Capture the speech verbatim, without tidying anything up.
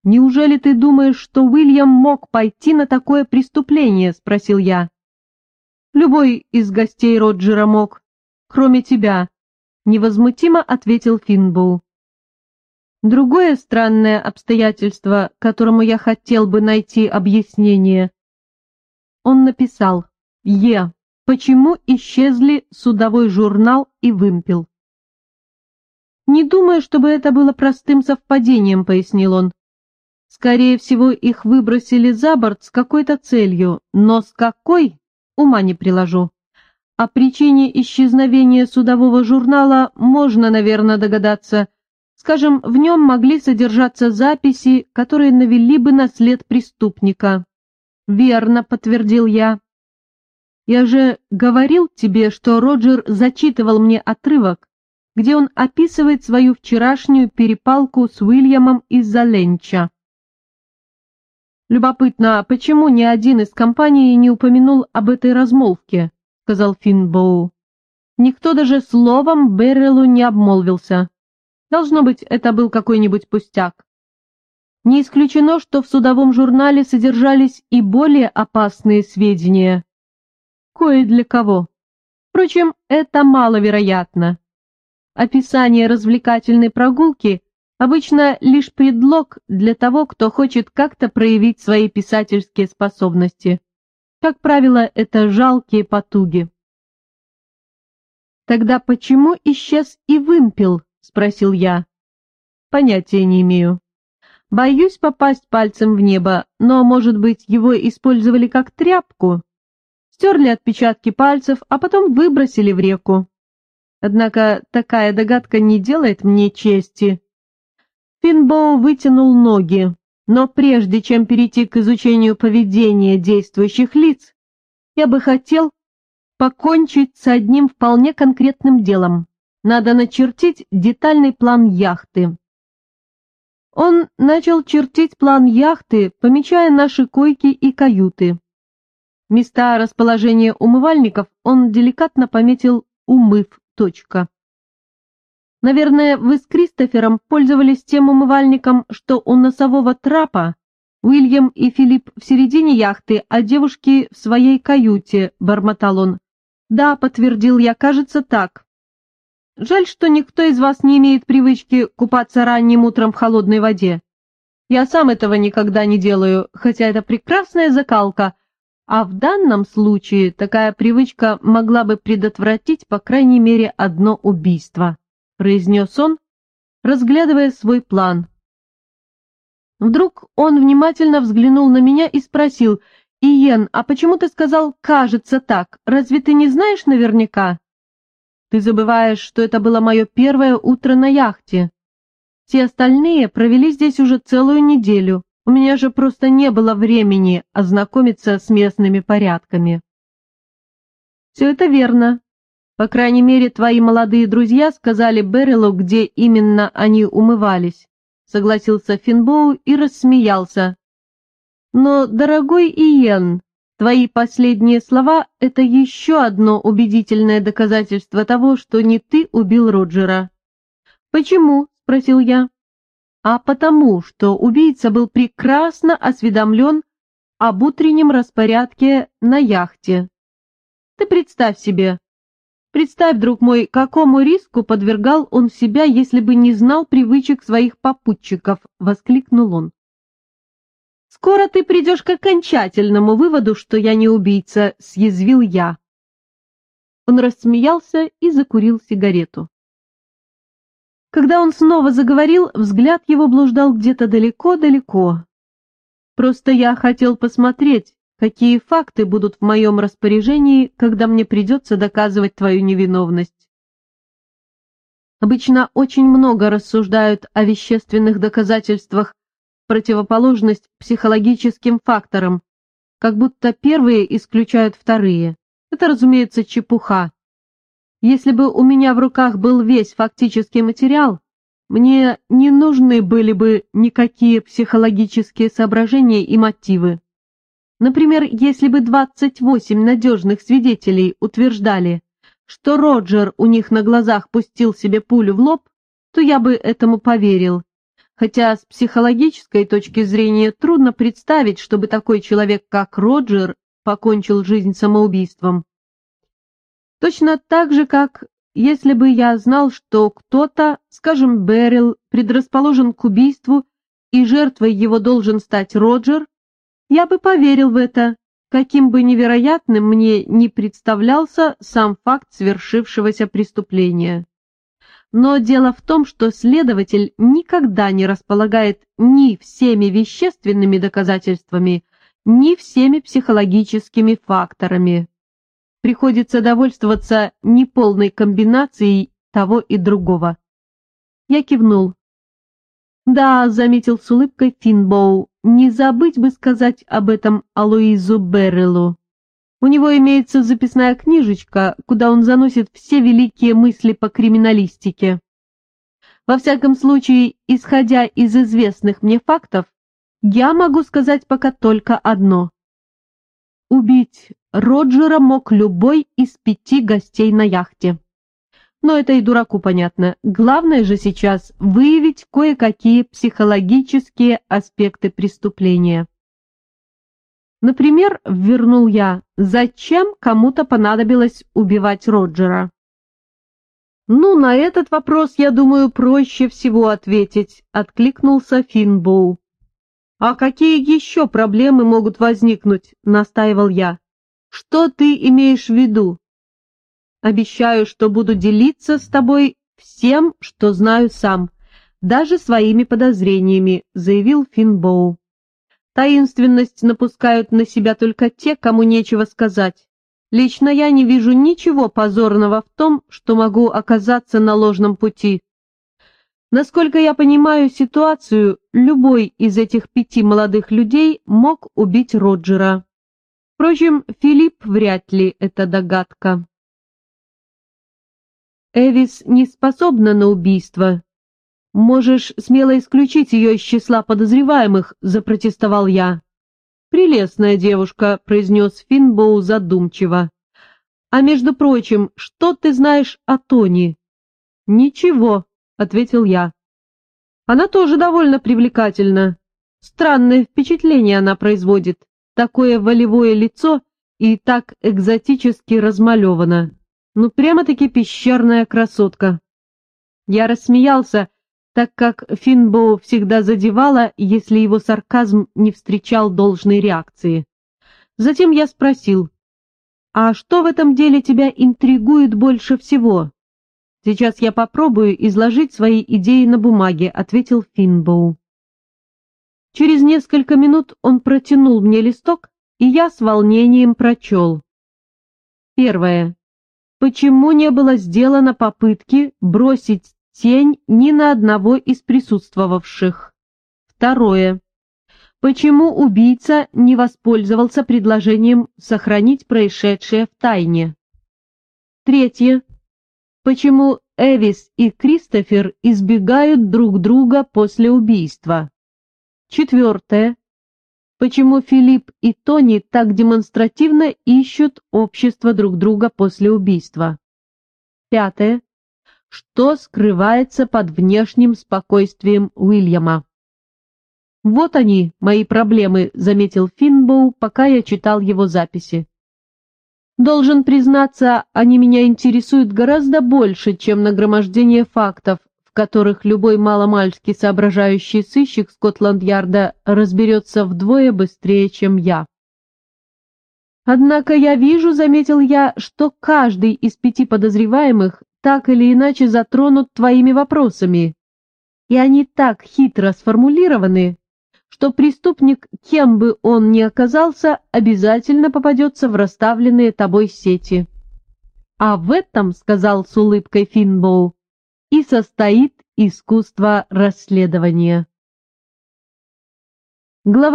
«Неужели ты думаешь, что Уильям мог пойти на такое преступление?» — спросил я. «Любой из гостей Роджера мог, кроме тебя», — невозмутимо ответил Финбоу. Другое странное обстоятельство, которому я хотел бы найти объяснение. Он написал: «Е. Почему исчезли судовой журнал и вымпел?» «Не думаю, чтобы это было простым совпадением», — пояснил он. «Скорее всего, их выбросили за борт с какой-то целью, но с какой — ума не приложу. О причине исчезновения судового журнала можно, наверное, догадаться. Скажем, в нем могли содержаться записи, которые навели бы на след преступника». «Верно», — подтвердил я. «Я же говорил тебе, что Роджер зачитывал мне отрывок, где он описывает свою вчерашнюю перепалку с Уильямом из-за ленча». «Любопытно, почему ни один из компаний не упомянул об этой размолвке?» — сказал Финбоу. «Никто даже словом Беррелу не обмолвился. Должно быть, это был какой-нибудь пустяк. Не исключено, что в судовом журнале содержались и более опасные сведения. Кое для кого. Впрочем, это маловероятно. Описание развлекательной прогулки обычно лишь предлог для того, кто хочет как-то проявить свои писательские способности. Как правило, это жалкие потуги». «Тогда почему исчез и вымпел?» — спросил я. «Понятия не имею. Боюсь попасть пальцем в небо, но, может быть, его использовали как тряпку? Стерли отпечатки пальцев, а потом выбросили в реку. Однако такая догадка не делает мне чести». Финбоу вытянул ноги, но прежде чем перейти к изучению поведения действующих лиц, я бы хотел покончить с одним вполне конкретным делом. Надо начертить детальный план яхты. Он начал чертить план яхты, помечая наши койки и каюты. Места расположения умывальников он деликатно пометил «умыв». Точка. Наверное, вы с Кристофером пользовались тем умывальником, что у носового трапа, Уильям и Филипп в середине яхты, а девушки в своей каюте, — бормотал он. «Да», — подтвердил я, — «кажется, так. Жаль, что никто из вас не имеет привычки купаться ранним утром в холодной воде. Я сам этого никогда не делаю, хотя это прекрасная закалка, а в данном случае такая привычка могла бы предотвратить, по крайней мере, одно убийство», — произнес он, разглядывая свой план. Вдруг он внимательно взглянул на меня и спросил: «Иен, а почему ты сказал «кажется так»? Разве ты не знаешь наверняка?» «Ты забываешь, что это было мое первое утро на яхте. Все остальные провели здесь уже целую неделю. У меня же просто не было времени ознакомиться с местными порядками». «Все это верно. По крайней мере, твои молодые друзья сказали Беррелу, где именно они умывались», — согласился Финбоу и рассмеялся. «Но, дорогой Иен, твои последние слова — это еще одно убедительное доказательство того, что не ты убил Роджера». «Почему?» — спросил я. «А потому, что убийца был прекрасно осведомлен об утреннем распорядке на яхте. Ты представь себе, представь, друг мой, какому риску подвергал он себя, если бы не знал привычек своих попутчиков», — воскликнул он. «Скоро ты придешь к окончательному выводу, что я не убийца», — съязвил я. Он рассмеялся и закурил сигарету. Когда он снова заговорил, взгляд его блуждал где-то далеко-далеко. «Просто я хотел посмотреть, какие факты будут в моем распоряжении, когда мне придется доказывать твою невиновность. Обычно очень много рассуждают о вещественных доказательствах в противоположность психологическим факторам, как будто первые исключают вторые. Это, разумеется, чепуха. Если бы у меня в руках был весь фактический материал, мне не нужны были бы никакие психологические соображения и мотивы. Например, если бы двадцать восемь надежных свидетелей утверждали, что Роджер у них на глазах пустил себе пулю в лоб, то я бы этому поверил. хотя с психологической точки зрения трудно представить, чтобы такой человек, как Роджер, покончил жизнь самоубийством. Точно так же, как если бы я знал, что кто-то, скажем, Беррил, предрасположен к убийству, и жертвой его должен стать Роджер, я бы поверил в это, каким бы невероятным мне ни представлялся сам факт свершившегося преступления. Но дело в том, что следователь никогда не располагает ни всеми вещественными доказательствами, ни всеми психологическими факторами. Приходится довольствоваться неполной комбинацией того и другого. Я кивнул. «Да», — заметил с улыбкой Финбоу, — «не забыть бы сказать об этом Алоизу Беррилу. У него имеется записная книжечка, куда он заносит все великие мысли по криминалистике. Во всяком случае, исходя из известных мне фактов, я могу сказать пока только одно. Убить Роджера мог любой из пяти гостей на яхте. Но это и дураку понятно. Главное же сейчас выявить кое-какие психологические аспекты преступления. Например, вернул я, зачем кому-то понадобилось убивать Роджера? «Ну, на этот вопрос, я думаю, проще всего ответить», — откликнулся Финбоу. «А какие еще проблемы могут возникнуть?» — настаивал я. «Что ты имеешь в виду?» «Обещаю, что буду делиться с тобой всем, что знаю сам, даже своими подозрениями», — заявил Финбоу. «Таинственность напускают на себя только те, кому нечего сказать. Лично я не вижу ничего позорного в том, что могу оказаться на ложном пути. Насколько я понимаю ситуацию, любой из этих пяти молодых людей мог убить Роджера. Впрочем, Филипп вряд ли это догадка». «Эвис не способна на убийство. Можешь смело исключить ее из числа подозреваемых», — запротестовал я. «Прелестная девушка», — произнес Финбоу задумчиво. «А между прочим, что ты знаешь о Тони?» «Ничего», — ответил я. «Она тоже довольно привлекательна. Странное впечатление она производит. Такое волевое лицо и так экзотически размалевано. Ну, прямо-таки пещерная красотка». Я рассмеялся, так как Финбоу всегда задевало, если его сарказм не встречал должной реакции. Затем я спросил, «А что в этом деле тебя интригует больше всего?» «Сейчас я попробую изложить свои идеи на бумаге», — ответил Финбоу. Через несколько минут он протянул мне листок, и я с волнением прочел. Первое. Почему не было сделано попытки бросить тень ни на одного из присутствовавших? Второе. Почему убийца не воспользовался предложением сохранить происшедшее в тайне? Третье. Почему Эвис и Кристофер избегают друг друга после убийства? Четвертое. Почему Филипп и Тони так демонстративно ищут общество друг друга после убийства? Пятое. Что скрывается под внешним спокойствием Уильяма? «Вот они, мои проблемы», — заметил Финбоу, пока я читал его записи. «Должен признаться, они меня интересуют гораздо больше, чем нагромождение фактов, в которых любой маломальски соображающий сыщик Скотланд-Ярда разберется вдвое быстрее, чем я». «Однако я вижу», — заметил я, — «что каждый из пяти подозреваемых так или иначе затронут твоими вопросами, и они так хитро сформулированы, что преступник, кем бы он ни оказался, обязательно попадется в расставленные тобой сети». «А в этом, — сказал с улыбкой Финбоу, — и состоит искусство расследования». Глава